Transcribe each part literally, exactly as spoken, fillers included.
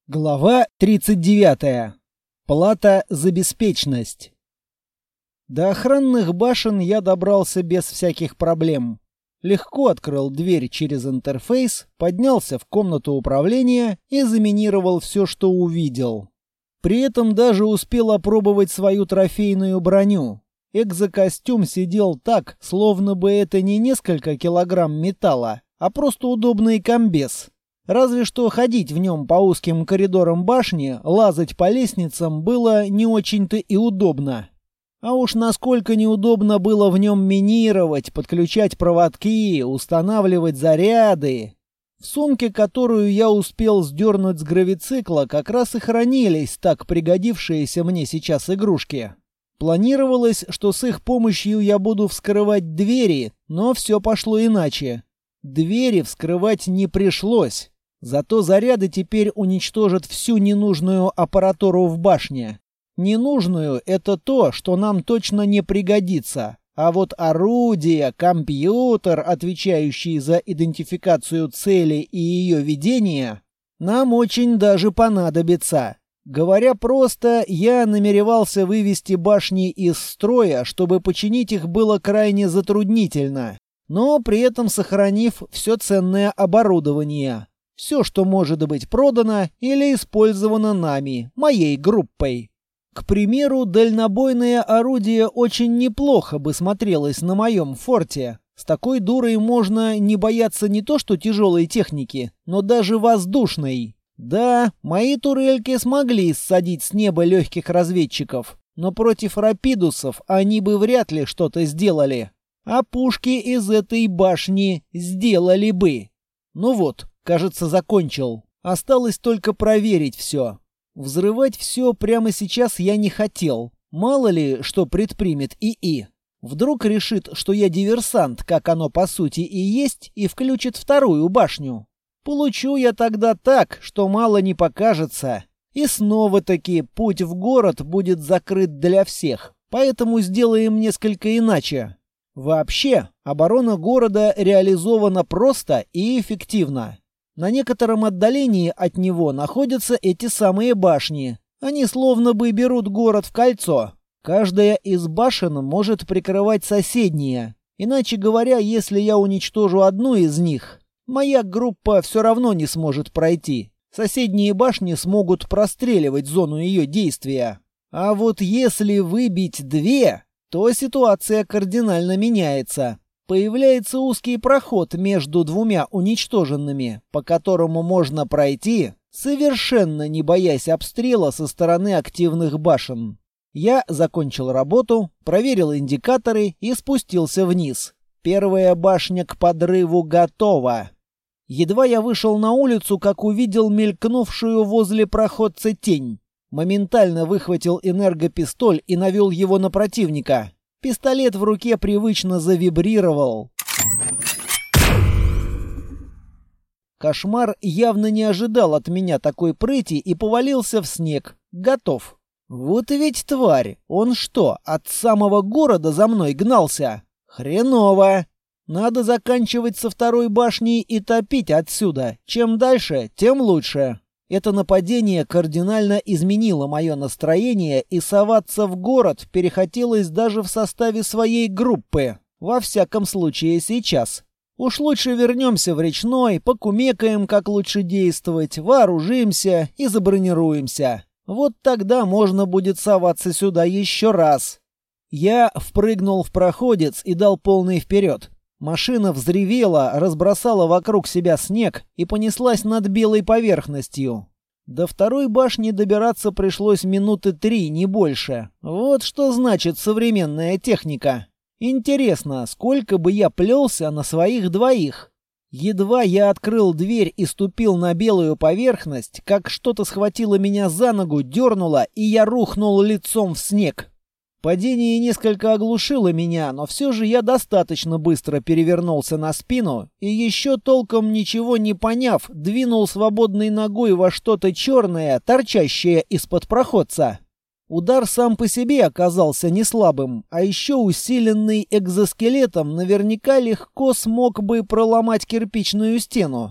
Глава тридцать девятая. Плата за беспечность. До охранных башен я добрался без всяких проблем. Легко открыл дверь через интерфейс, поднялся в комнату управления и заминировал все, что увидел. При этом даже успел опробовать свою трофейную броню. Экзокостюм сидел так, словно бы это не несколько килограмм металла, а просто удобный комбез. Разве что ходить в нем по узким коридорам башни, лазать по лестницам было не очень-то и удобно. А уж насколько неудобно было в нем минировать, подключать проводки, устанавливать заряды. В сумке, которую я успел сдернуть с гравицикла, как раз и хранились так пригодившиеся мне сейчас игрушки. Планировалось, что с их помощью я буду вскрывать двери, но все пошло иначе. Двери вскрывать не пришлось. Зато заряды теперь уничтожат всю ненужную аппаратуру в башне. Ненужную — это то, что нам точно не пригодится. А вот орудие, компьютер, отвечающий за идентификацию цели и ее ведение, нам очень даже понадобится. Говоря просто, я намеревался вывести башни из строя, чтобы починить их было крайне затруднительно, но при этом сохранив все ценное оборудование. Все, что может быть продано или использовано нами, моей группой. К примеру, дальнобойное орудие очень неплохо бы смотрелось на моем форте. С такой дурой можно не бояться не то что тяжелой техники, но даже воздушной. Да, мои турельки смогли ссадить с неба легких разведчиков, но против рапидусов они бы вряд ли что-то сделали. А пушки из этой башни сделали бы. Ну вот. Кажется, закончил. Осталось только проверить все. Взрывать все прямо сейчас я не хотел. Мало ли, что предпримет ИИ. Вдруг решит, что я диверсант, как оно по сути и есть, и включит вторую башню. Получу я тогда так, что мало не покажется. И снова-таки путь в город будет закрыт для всех. Поэтому сделаем несколько иначе. Вообще, оборона города реализована просто и эффективно. На некотором отдалении от него находятся эти самые башни. Они словно бы берут город в кольцо. Каждая из башен может прикрывать соседние. Иначе говоря, если я уничтожу одну из них, моя группа все равно не сможет пройти. Соседние башни смогут простреливать зону ее действия. А вот если выбить две, то ситуация кардинально меняется. Появляется узкий проход между двумя уничтоженными, по которому можно пройти, совершенно не боясь обстрела со стороны активных башен. Я закончил работу, проверил индикаторы и спустился вниз. Первая башня к подрыву готова. Едва я вышел на улицу, как увидел мелькнувшую возле проходца тень. Моментально выхватил энергопистоль и навел его на противника. Пистолет в руке привычно завибрировал. Кошмар явно не ожидал от меня такой прыти и повалился в снег. Готов. Вот и ведь тварь. Он что, от самого города за мной гнался? Хреново. Надо заканчивать со второй башней и топить отсюда. Чем дальше, тем лучше. Это нападение кардинально изменило мое настроение, и соваться в город перехотелось даже в составе своей группы. Во всяком случае сейчас. Уж лучше вернемся в речной, покумекаем, как лучше действовать, вооружимся и забронируемся. Вот тогда можно будет соваться сюда еще раз. Я впрыгнул в проходец и дал полный вперед. Машина взревела, разбросала вокруг себя снег и понеслась над белой поверхностью. До второй башни добираться пришлось минуты три, не больше. Вот что значит современная техника. Интересно, сколько бы я плелся на своих двоих? Едва я открыл дверь и ступил на белую поверхность, как что-то схватило меня за ногу, дернуло, и я рухнул лицом в снег. Падение несколько оглушило меня, но все же я достаточно быстро перевернулся на спину и, еще толком ничего не поняв, двинул свободной ногой во что-то черное, торчащее из-под проходца. Удар сам по себе оказался не слабым, а еще усиленный экзоскелетом наверняка легко смог бы проломать кирпичную стену.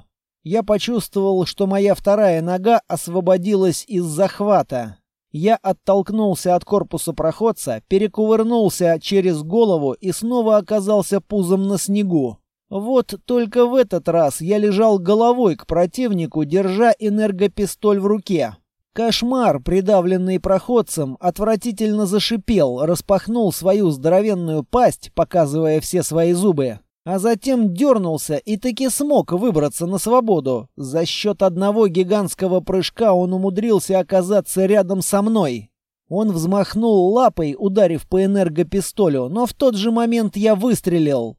Я почувствовал, что моя вторая нога освободилась из захвата. Я оттолкнулся от корпуса проходца, перекувырнулся через голову и снова оказался пузом на снегу. Вот только в этот раз я лежал головой к противнику, держа энергопистоль в руке. Кошмар, придавленный проходцем, отвратительно зашипел, распахнул свою здоровенную пасть, показывая все свои зубы, а затем дернулся и таки смог выбраться на свободу. За счет одного гигантского прыжка он умудрился оказаться рядом со мной. Он взмахнул лапой, ударив по энергопистолю, но в тот же момент я выстрелил.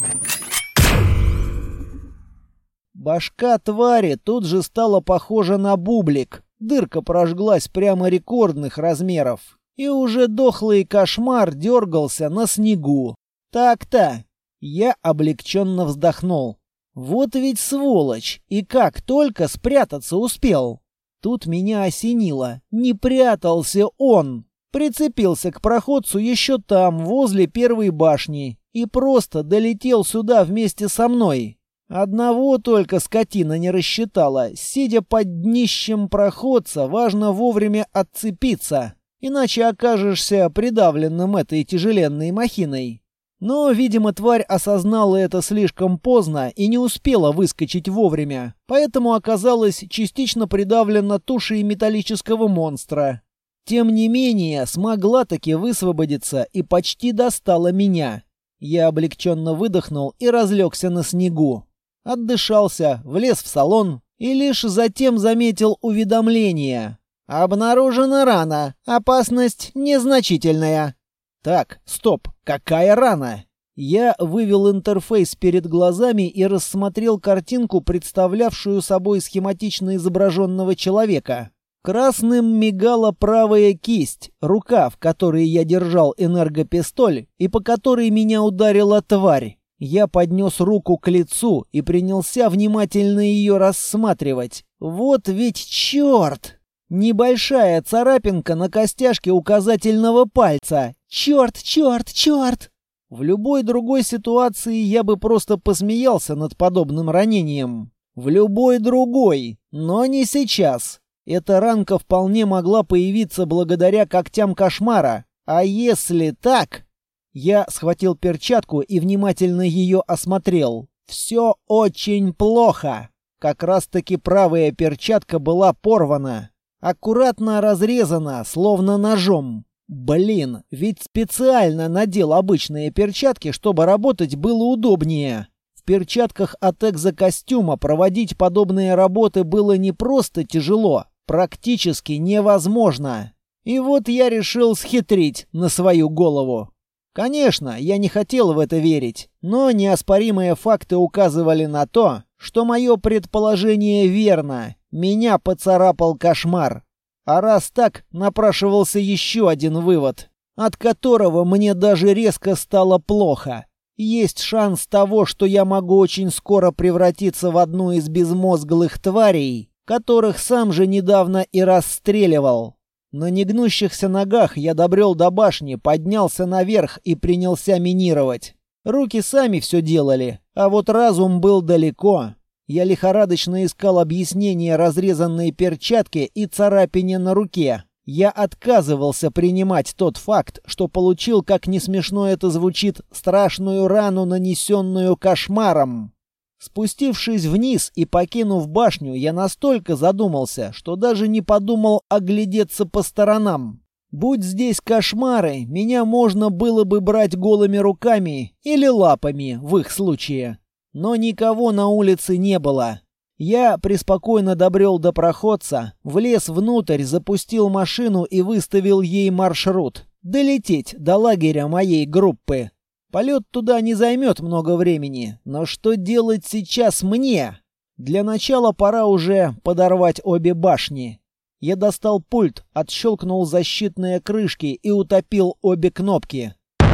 Башка твари тут же стала похожа на бублик. Дырка прожглась прямо рекордных размеров. И уже дохлый кошмар дергался на снегу. Так-то. Я облегченно вздохнул. Вот ведь сволочь. И как только спрятаться успел. Тут меня осенило. Не прятался он. Прицепился к проходцу еще там, возле первой башни. И просто долетел сюда вместе со мной. Одного только скотина не рассчитала. Сидя под днищем проходца, важно вовремя отцепиться, иначе окажешься придавленным этой тяжеленной махиной. Но, видимо, тварь осознала это слишком поздно и не успела выскочить вовремя, поэтому оказалась частично придавлена тушей металлического монстра. Тем не менее, смогла таки высвободиться и почти достала меня. Я облегченно выдохнул и разлегся на снегу. Отдышался, влез в салон и лишь затем заметил уведомление. «Обнаружена рана. Опасность незначительная». Так, стоп, какая рана? Я вывел интерфейс перед глазами и рассмотрел картинку, представлявшую собой схематично изображенного человека. Красным мигала правая кисть, рука, в которой я держал энергопистоль и по которой меня ударила тварь. Я поднес руку к лицу и принялся внимательно ее рассматривать. Вот ведь черт! Небольшая царапинка на костяшке указательного пальца. Черт, черт, черт! В любой другой ситуации я бы просто посмеялся над подобным ранением. В любой другой, но не сейчас. Эта ранка вполне могла появиться благодаря когтям кошмара. А если так... Я схватил перчатку и внимательно ее осмотрел. Все очень плохо. Как раз-таки правая перчатка была порвана. Аккуратно разрезана, словно ножом. Блин, ведь специально надел обычные перчатки, чтобы работать было удобнее. В перчатках от экзокостюма проводить подобные работы было не просто тяжело, практически невозможно. И вот я решил схитрить на свою голову. Конечно, я не хотел в это верить, но неоспоримые факты указывали на то, что мое предположение верно. Меня поцарапал кошмар. А раз так, напрашивался еще один вывод, от которого мне даже резко стало плохо. Есть шанс того, что я могу очень скоро превратиться в одну из безмозглых тварей, которых сам же недавно и расстреливал. На негнущихся ногах я добрел до башни, поднялся наверх и принялся минировать. Руки сами все делали, а вот разум был далеко. Я лихорадочно искал объяснение разрезанной перчатке и царапине на руке. Я отказывался принимать тот факт, что получил, как не смешно это звучит, страшную рану, нанесенную кошмаром. Спустившись вниз и покинув башню, я настолько задумался, что даже не подумал оглядеться по сторонам. Будь здесь кошмары, меня можно было бы брать голыми руками или лапами в их случае. Но никого на улице не было. Я преспокойно добрел до проходца, влез внутрь, запустил машину и выставил ей маршрут. Долететь до лагеря моей группы. Полет туда не займет много времени, но что делать сейчас мне? Для начала пора уже подорвать обе башни. Я достал пульт, отщелкнул защитные крышки и утопил обе кнопки.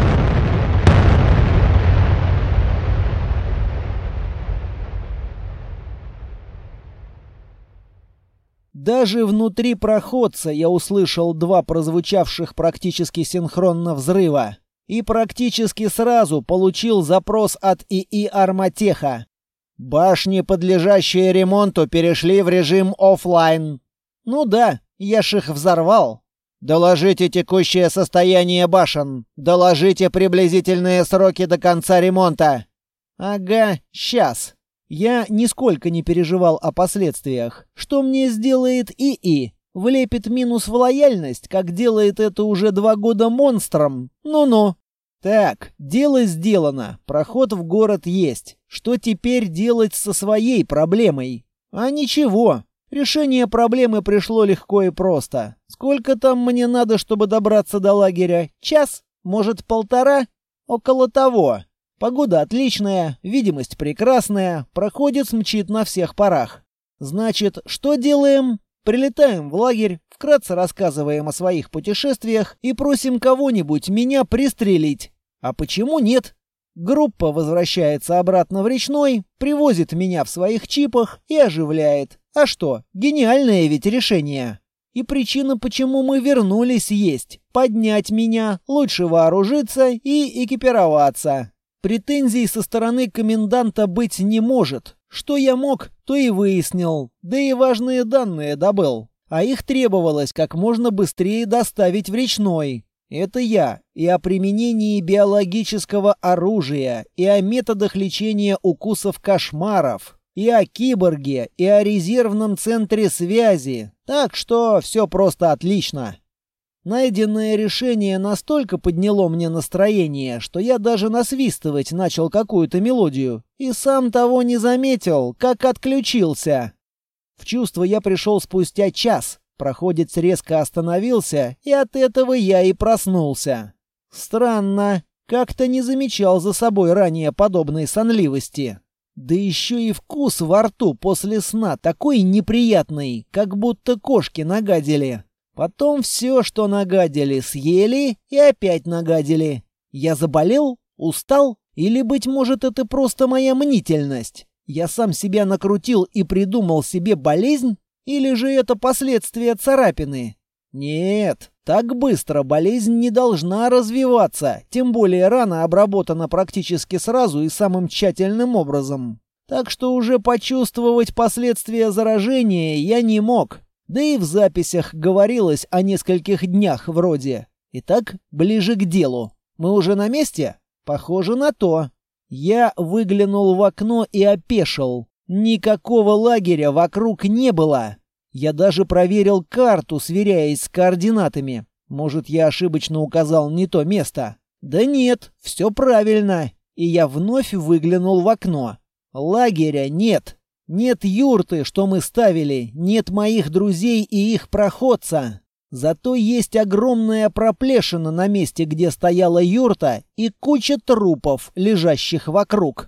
Даже внутри проходца я услышал два прозвучавших практически синхронно взрыва. И практически сразу получил запрос от ИИ «Арматеха». Башни, подлежащие ремонту, перешли в режим оффлайн. Ну да, я ж их взорвал. Доложите текущее состояние башен. Доложите приблизительные сроки до конца ремонта. Ага, сейчас. Я нисколько не переживал о последствиях. Что мне сделает ИИ? Влепит минус в лояльность, как делает это уже два года монстром? Ну-ну. Так, дело сделано. Проход в город есть. Что теперь делать со своей проблемой? А ничего. Решение проблемы пришло легко и просто. Сколько там мне надо, чтобы добраться до лагеря? Час? Может, полтора? Около того. Погода отличная, видимость прекрасная, проходец мчит на всех парах. Значит, что делаем? Прилетаем в лагерь, вкратце рассказываем о своих путешествиях и просим кого-нибудь меня пристрелить. А почему нет? Группа возвращается обратно в речной, привозит меня в своих чипах и оживляет. А что, гениальное ведь решение. И причина, почему мы вернулись, есть. Поднять меня, лучше вооружиться и экипироваться. Претензий со стороны коменданта быть не может. Что я мог, то и выяснил. Да и важные данные добыл. А их требовалось как можно быстрее доставить в речной. Это я и о применении биологического оружия, и о методах лечения укусов кошмаров, и о киборге, и о резервном центре связи. Так что все просто отлично. Найденное решение настолько подняло мне настроение, что я даже насвистывать начал какую-то мелодию, и сам того не заметил, как отключился. В чувство я пришел спустя час. Проходец резко остановился, и от этого я и проснулся. Странно, как-то не замечал за собой ранее подобной сонливости. Да еще и вкус во рту после сна такой неприятный, как будто кошки нагадили. Потом все, что нагадили, съели и опять нагадили. Я заболел? Устал? Или, быть может, это просто моя мнительность? Я сам себя накрутил и придумал себе болезнь? Или же это последствия царапины? Нет, так быстро болезнь не должна развиваться, тем более рана обработана практически сразу и самым тщательным образом. Так что уже почувствовать последствия заражения я не мог. Да и в записях говорилось о нескольких днях вроде. Итак, ближе к делу. Мы уже на месте? Похоже на то. Я выглянул в окно и опешил. Никакого лагеря вокруг не было. Я даже проверил карту, сверяясь с координатами. Может, я ошибочно указал не то место? Да нет, все правильно. И я вновь выглянул в окно. Лагеря нет. Нет юрты, что мы ставили. Нет моих друзей и их проходца. Зато есть огромная проплешина на месте, где стояла юрта, и куча трупов, лежащих вокруг.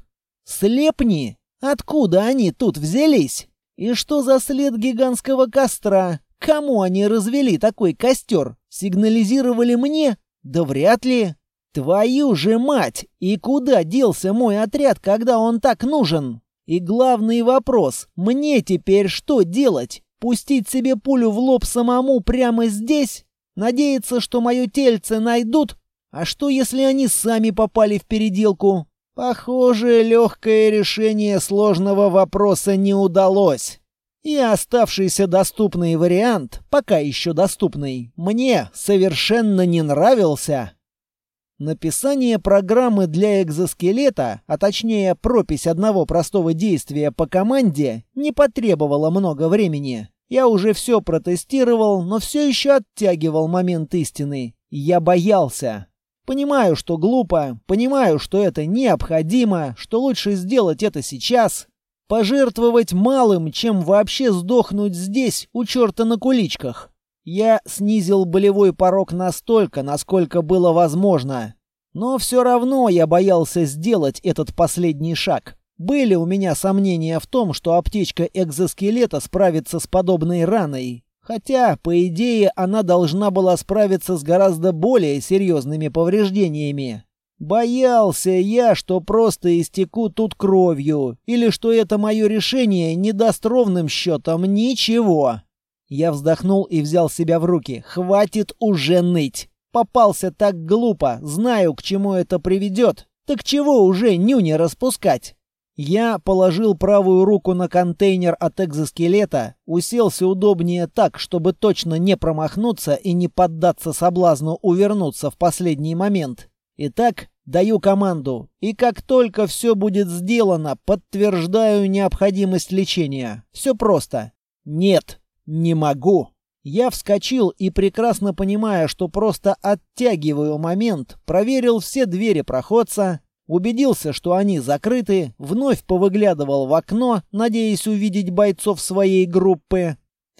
Слепни? Откуда они тут взялись? И что за след гигантского костра? Кому они развели такой костер? Сигнализировали мне? Да вряд ли. Твою же мать! И куда делся мой отряд, когда он так нужен? И главный вопрос, мне теперь что делать? Пустить себе пулю в лоб самому прямо здесь? Надеяться, что мое тельце найдут? А что, если они сами попали в переделку? Похоже, легкое решение сложного вопроса не удалось. И оставшийся доступный вариант, пока еще доступный, мне совершенно не нравился. Написание программы для экзоскелета, а точнее пропись одного простого действия по команде, не потребовало много времени. Я уже все протестировал, но все еще оттягивал момент истины. Я боялся. Понимаю, что глупо, понимаю, что это необходимо, что лучше сделать это сейчас. Пожертвовать малым, чем вообще сдохнуть здесь, у черта на куличках. Я снизил болевой порог настолько, насколько было возможно. Но все равно я боялся сделать этот последний шаг. Были у меня сомнения в том, что аптечка экзоскелета справится с подобной раной. Хотя, по идее, она должна была справиться с гораздо более серьезными повреждениями. Боялся я, что просто истеку тут кровью, или что это мое решение не даст ровным счетом ничего. Я вздохнул и взял себя в руки. Хватит уже ныть. Попался так глупо, знаю, к чему это приведет. Так чего уже нюни распускать? Я положил правую руку на контейнер от экзоскелета, уселся удобнее так, чтобы точно не промахнуться и не поддаться соблазну увернуться в последний момент. Итак, даю команду, и как только все будет сделано, подтверждаю необходимость лечения. Все просто. Нет, не могу. Я вскочил и, прекрасно понимая, что просто оттягиваю момент, проверил все двери проходца, убедился, что они закрыты, вновь повыглядывал в окно, надеясь увидеть бойцов своей группы.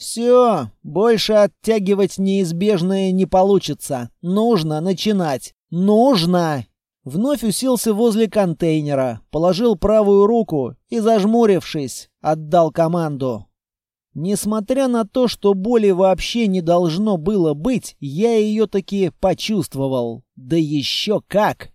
Все, больше оттягивать неизбежное не получится. Нужно начинать. Нужно! Вновь уселся возле контейнера, положил правую руку и, зажмурившись, отдал команду. Несмотря на то, что боли вообще не должно было быть, я ее таки почувствовал. Да еще как!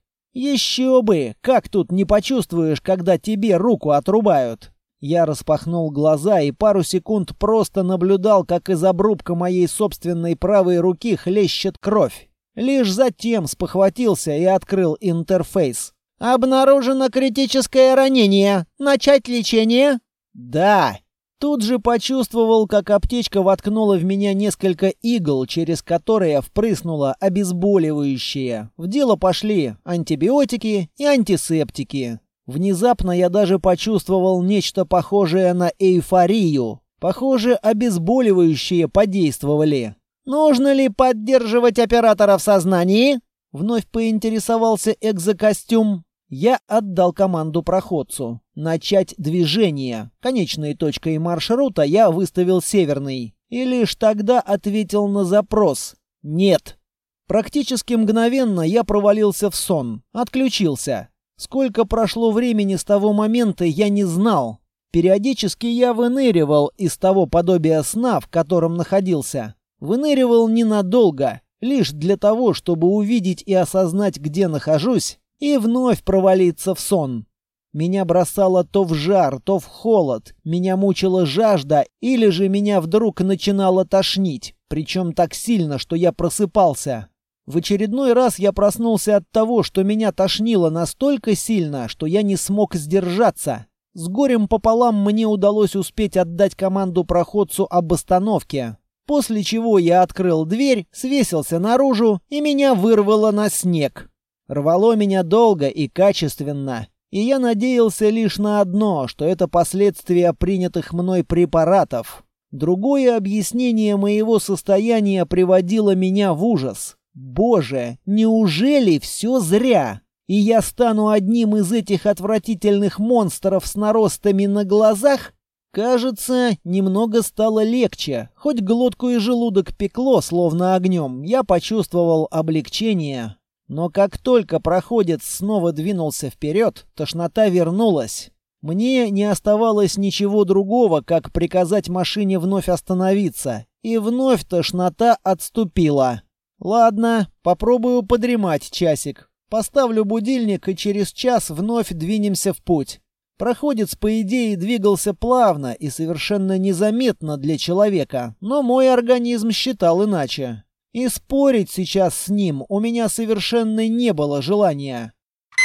Еще бы! Как тут не почувствуешь, когда тебе руку отрубают? Я распахнул глаза и пару секунд просто наблюдал, как из обрубка моей собственной правой руки хлещет кровь. Лишь затем спохватился и открыл интерфейс. «Обнаружено критическое ранение. Начать лечение?» «Да». Тут же почувствовал, как аптечка воткнула в меня несколько игл, через которые впрыснула обезболивающее. В дело пошли антибиотики и антисептики. Внезапно я даже почувствовал нечто похожее на эйфорию. Похоже, обезболивающие подействовали. «Нужно ли поддерживать оператора в сознании?» Вновь поинтересовался экзокостюм. Я отдал команду проходцу. Начать движение. Конечной точкой маршрута я выставил северный. И лишь тогда ответил на запрос. Нет. Практически мгновенно я провалился в сон. Отключился. Сколько прошло времени с того момента, я не знал. Периодически я выныривал из того подобия сна, в котором находился. Выныривал ненадолго. Лишь для того, чтобы увидеть и осознать, где нахожусь, и вновь провалиться в сон. Меня бросало то в жар, то в холод, меня мучила жажда, или же меня вдруг начинало тошнить, причем так сильно, что я просыпался. В очередной раз я проснулся от того, что меня тошнило настолько сильно, что я не смог сдержаться. С горем пополам мне удалось успеть отдать команду проходцу об остановке, после чего я открыл дверь, свесился наружу, и меня вырвало на снег. Рвало меня долго и качественно, и я надеялся лишь на одно, что это последствия принятых мной препаратов. Другое объяснение моего состояния приводило меня в ужас. Боже, неужели все зря? И я стану одним из этих отвратительных монстров с наростами на глазах? Кажется, немного стало легче. Хоть глотку и желудок пекло, словно огнем, я почувствовал облегчение. Но как только проходец снова двинулся вперед, тошнота вернулась. Мне не оставалось ничего другого, как приказать машине вновь остановиться. И вновь тошнота отступила. Ладно, попробую подремать часик. Поставлю будильник, и через час вновь двинемся в путь. Проходец, по идее, двигался плавно и совершенно незаметно для человека, но мой организм считал иначе. И спорить сейчас с ним у меня совершенно не было желания.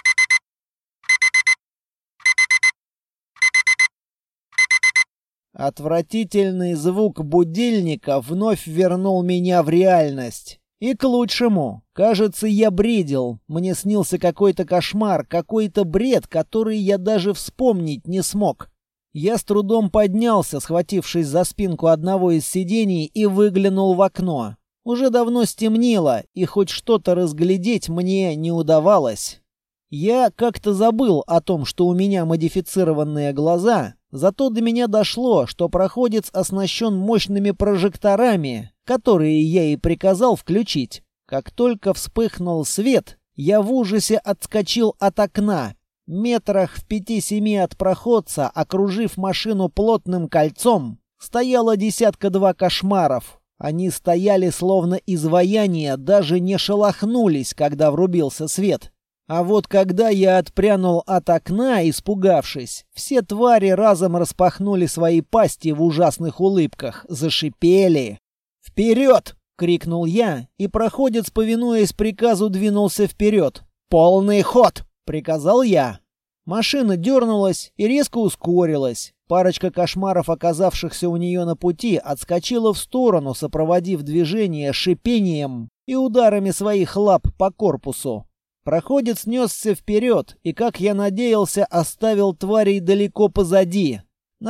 Отвратительный звук будильника вновь вернул меня в реальность. И к лучшему. Кажется, я бредил. Мне снился какой-то кошмар, какой-то бред, который я даже вспомнить не смог. Я с трудом поднялся, схватившись за спинку одного из сидений, и выглянул в окно. Уже давно стемнело, и хоть что-то разглядеть мне не удавалось. Я как-то забыл о том, что у меня модифицированные глаза, зато до меня дошло, что проходец оснащен мощными прожекторами, которые я и приказал включить. Как только вспыхнул свет, я в ужасе отскочил от окна. Метрах в пяти-семи от проходца, окружив машину плотным кольцом, стояло десятка-два кошмаров. Они стояли словно изваяния, даже не шелохнулись, когда врубился свет. А вот когда я отпрянул от окна, испугавшись, все твари разом распахнули свои пасти в ужасных улыбках, зашипели. «Вперед!» — крикнул я, и проходец, повинуясь приказу, двинулся вперед. «Полный ход!» — приказал я. Машина дернулась и резко ускорилась. Парочка кошмаров, оказавшихся у нее на пути, отскочила в сторону, сопроводив движение шипением и ударами своих лап по корпусу. Проходец несся вперед и, как я надеялся, оставил тварей далеко позади.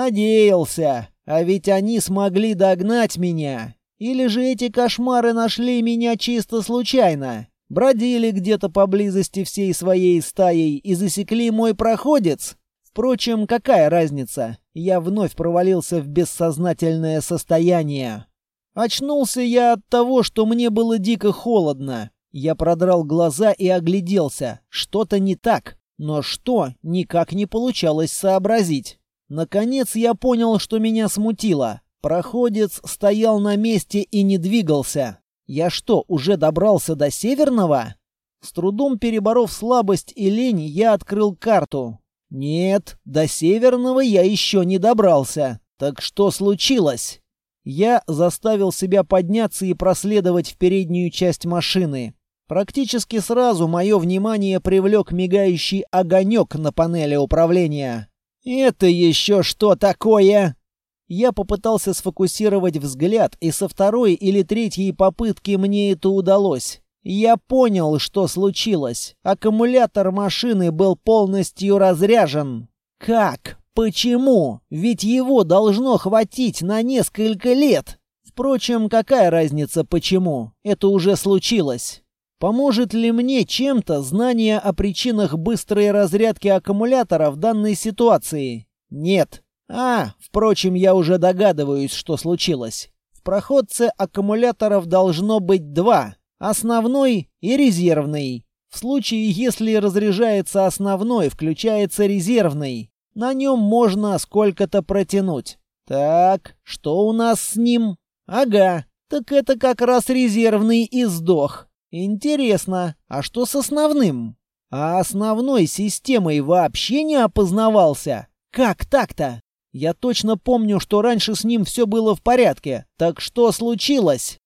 Надеялся, а ведь они смогли догнать меня. Или же эти кошмары нашли меня чисто случайно? Бродили где-то поблизости всей своей стаей и засекли мой проходец? Впрочем, какая разница? Я вновь провалился в бессознательное состояние. Очнулся я от того, что мне было дико холодно. Я продрал глаза и огляделся. Что-то не так. Но что, никак не получалось сообразить. Наконец я понял, что меня смутило. Проходец стоял на месте и не двигался. Я что, уже добрался до Северного? С трудом переборов слабость и лень, я открыл карту. Нет, до Северного я еще не добрался. Так что случилось? Я заставил себя подняться и проследовать в переднюю часть машины. Практически сразу мое внимание привлек мигающий огонек на панели управления. «Это еще что такое?» Я попытался сфокусировать взгляд, и со второй или третьей попытки мне это удалось. Я понял, что случилось. Аккумулятор машины был полностью разряжен. Как? Почему? Ведь его должно хватить на несколько лет. Впрочем, какая разница почему? Это уже случилось. Поможет ли мне чем-то знание о причинах быстрой разрядки аккумулятора в данной ситуации? Нет. А, впрочем, я уже догадываюсь, что случилось. В проходце аккумуляторов должно быть два. Основной и резервный. В случае, если разряжается основной, включается резервный. На нем можно сколько-то протянуть. Так, что у нас с ним? Ага, так это как раз резервный и сдох. Интересно, а что с основным? А основной системой вообще не опознавался? Как так-то? Я точно помню, что раньше с ним все было в порядке. Так что случилось?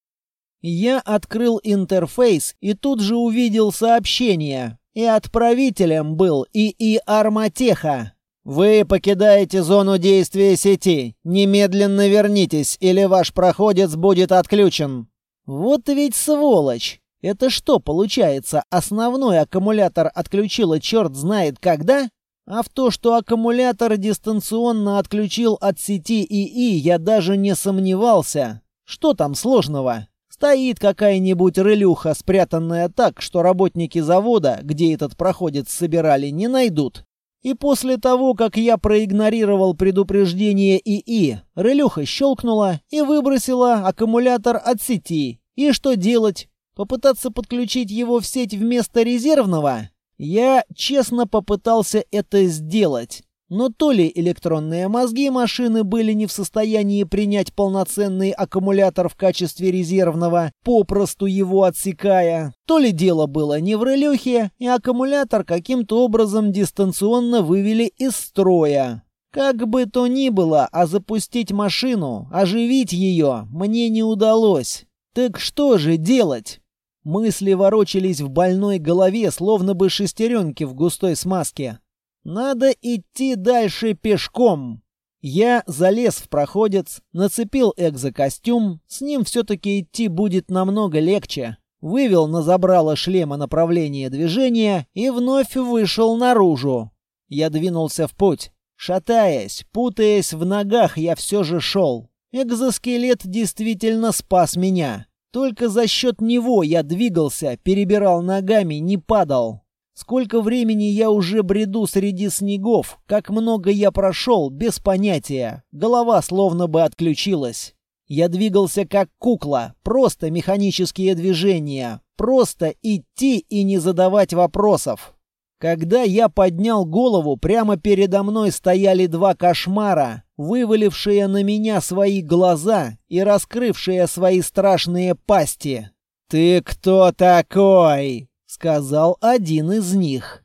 Я открыл интерфейс и тут же увидел сообщение. И отправителем был ИИ Арматеха. «Вы покидаете зону действия сети. Немедленно вернитесь, или ваш проходец будет отключен». Вот ведь сволочь! Это что, получается, основной аккумулятор отключила черт знает когда? А в то, что аккумулятор дистанционно отключил от сети ИИ, я даже не сомневался. Что там сложного? Стоит какая-нибудь рылюха, спрятанная так, что работники завода, где этот проходец собирали, не найдут. И после того, как я проигнорировал предупреждение ИИ, рылюха щелкнула и выбросила аккумулятор от сети. И что делать? Попытаться подключить его в сеть вместо резервного? Я честно попытался это сделать. Но то ли электронные мозги машины были не в состоянии принять полноценный аккумулятор в качестве резервного, попросту его отсекая, то ли дело было не в релюхе, и аккумулятор каким-то образом дистанционно вывели из строя. Как бы то ни было, а запустить машину, оживить ее мне не удалось. Так что же делать? Мысли ворочались в больной голове, словно бы шестеренки в густой смазке. Надо идти дальше пешком. Я залез в проходец, нацепил экзокостюм, с ним все-таки идти будет намного легче. Вывел на забрало шлема направление движения и вновь вышел наружу. Я двинулся в путь. Шатаясь, путаясь в ногах, я все же шел. Экзоскелет действительно спас меня. Только за счет него я двигался, перебирал ногами, не падал. Сколько времени я уже бреду среди снегов, как много я прошел, без понятия. Голова словно бы отключилась. Я двигался как кукла, просто механические движения, просто идти и не задавать вопросов. Когда я поднял голову, прямо передо мной стояли два кошмара, вывалившие на меня свои глаза и раскрывшие свои страшные пасти. «Ты кто такой?» — сказал один из них.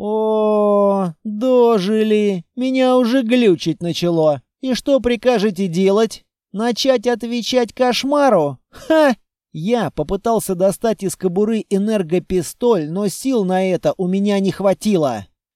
«О, дожили! Меня уже глючить начало. И что прикажете делать? Начать отвечать кошмару? Ха!» Я попытался достать из кобуры энергопистоль, но сил на это у меня не хватило.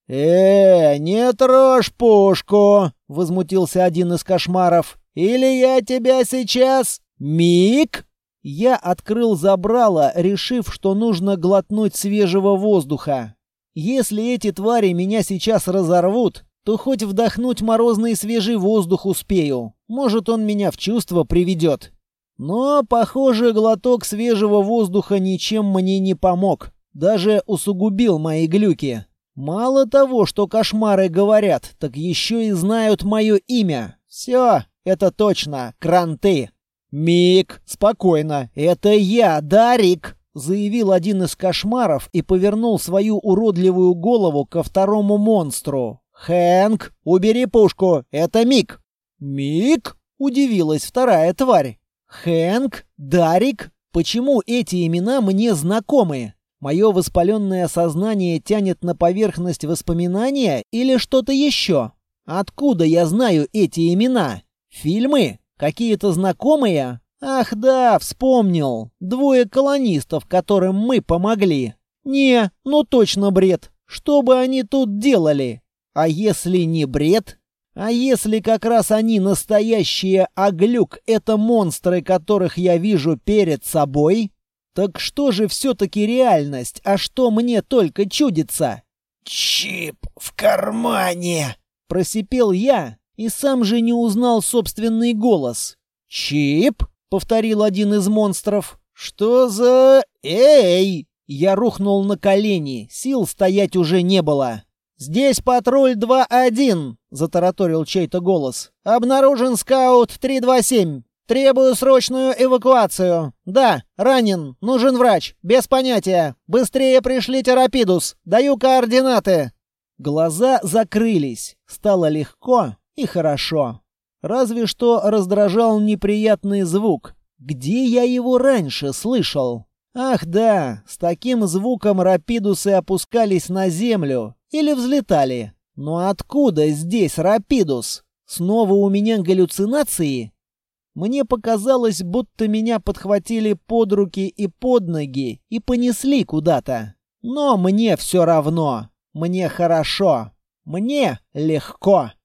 «Э, не трожь пушку!» — возмутился один из кошмаров. «Или я тебя сейчас... Миг!» Я открыл забрало, решив, что нужно глотнуть свежего воздуха. Если эти твари меня сейчас разорвут, то хоть вдохнуть морозный свежий воздух успею. Может, он меня в чувство приведет. Но, похоже, глоток свежего воздуха ничем мне не помог. Даже усугубил мои глюки. Мало того, что кошмары говорят, так еще и знают мое имя. Все, это точно, кранты. «Мик, спокойно, это я, Дарик!» — заявил один из кошмаров и повернул свою уродливую голову ко второму монстру. «Хэнк, убери пушку, это Мик!» «Мик?» — удивилась вторая тварь. «Хэнк? Дарик? Почему эти имена мне знакомы? Мое воспаленное сознание тянет на поверхность воспоминания или что-то еще? Откуда я знаю эти имена? Фильмы? Какие-то знакомые? Ах да, вспомнил. Двое колонистов, которым мы помогли. Не, ну точно бред. Что бы они тут делали? А если не бред? А если как раз они настоящие, а глюк — это монстры, которых я вижу перед собой? Так что же все-таки реальность, а что мне только чудится? «Чип в кармане!» — просипел я и сам же не узнал собственный голос. «Чип?» — повторил один из монстров. «Что за... Эй!» Я рухнул на колени, сил стоять уже не было. «Здесь патруль два один», — затараторил чей-то голос. «Обнаружен скаут три два семь. Требую срочную эвакуацию. Да, ранен, нужен врач, без понятия. Быстрее пришлите Рапидус, даю координаты». Глаза закрылись, стало легко и хорошо. Разве что раздражал неприятный звук. Где я его раньше слышал? Ах да, с таким звуком Рапидусы опускались на землю или взлетали. Но откуда здесь Рапидус? Снова у меня галлюцинации? Мне показалось, будто меня подхватили под руки и под ноги и понесли куда-то. Но мне все равно. Мне хорошо. Мне легко.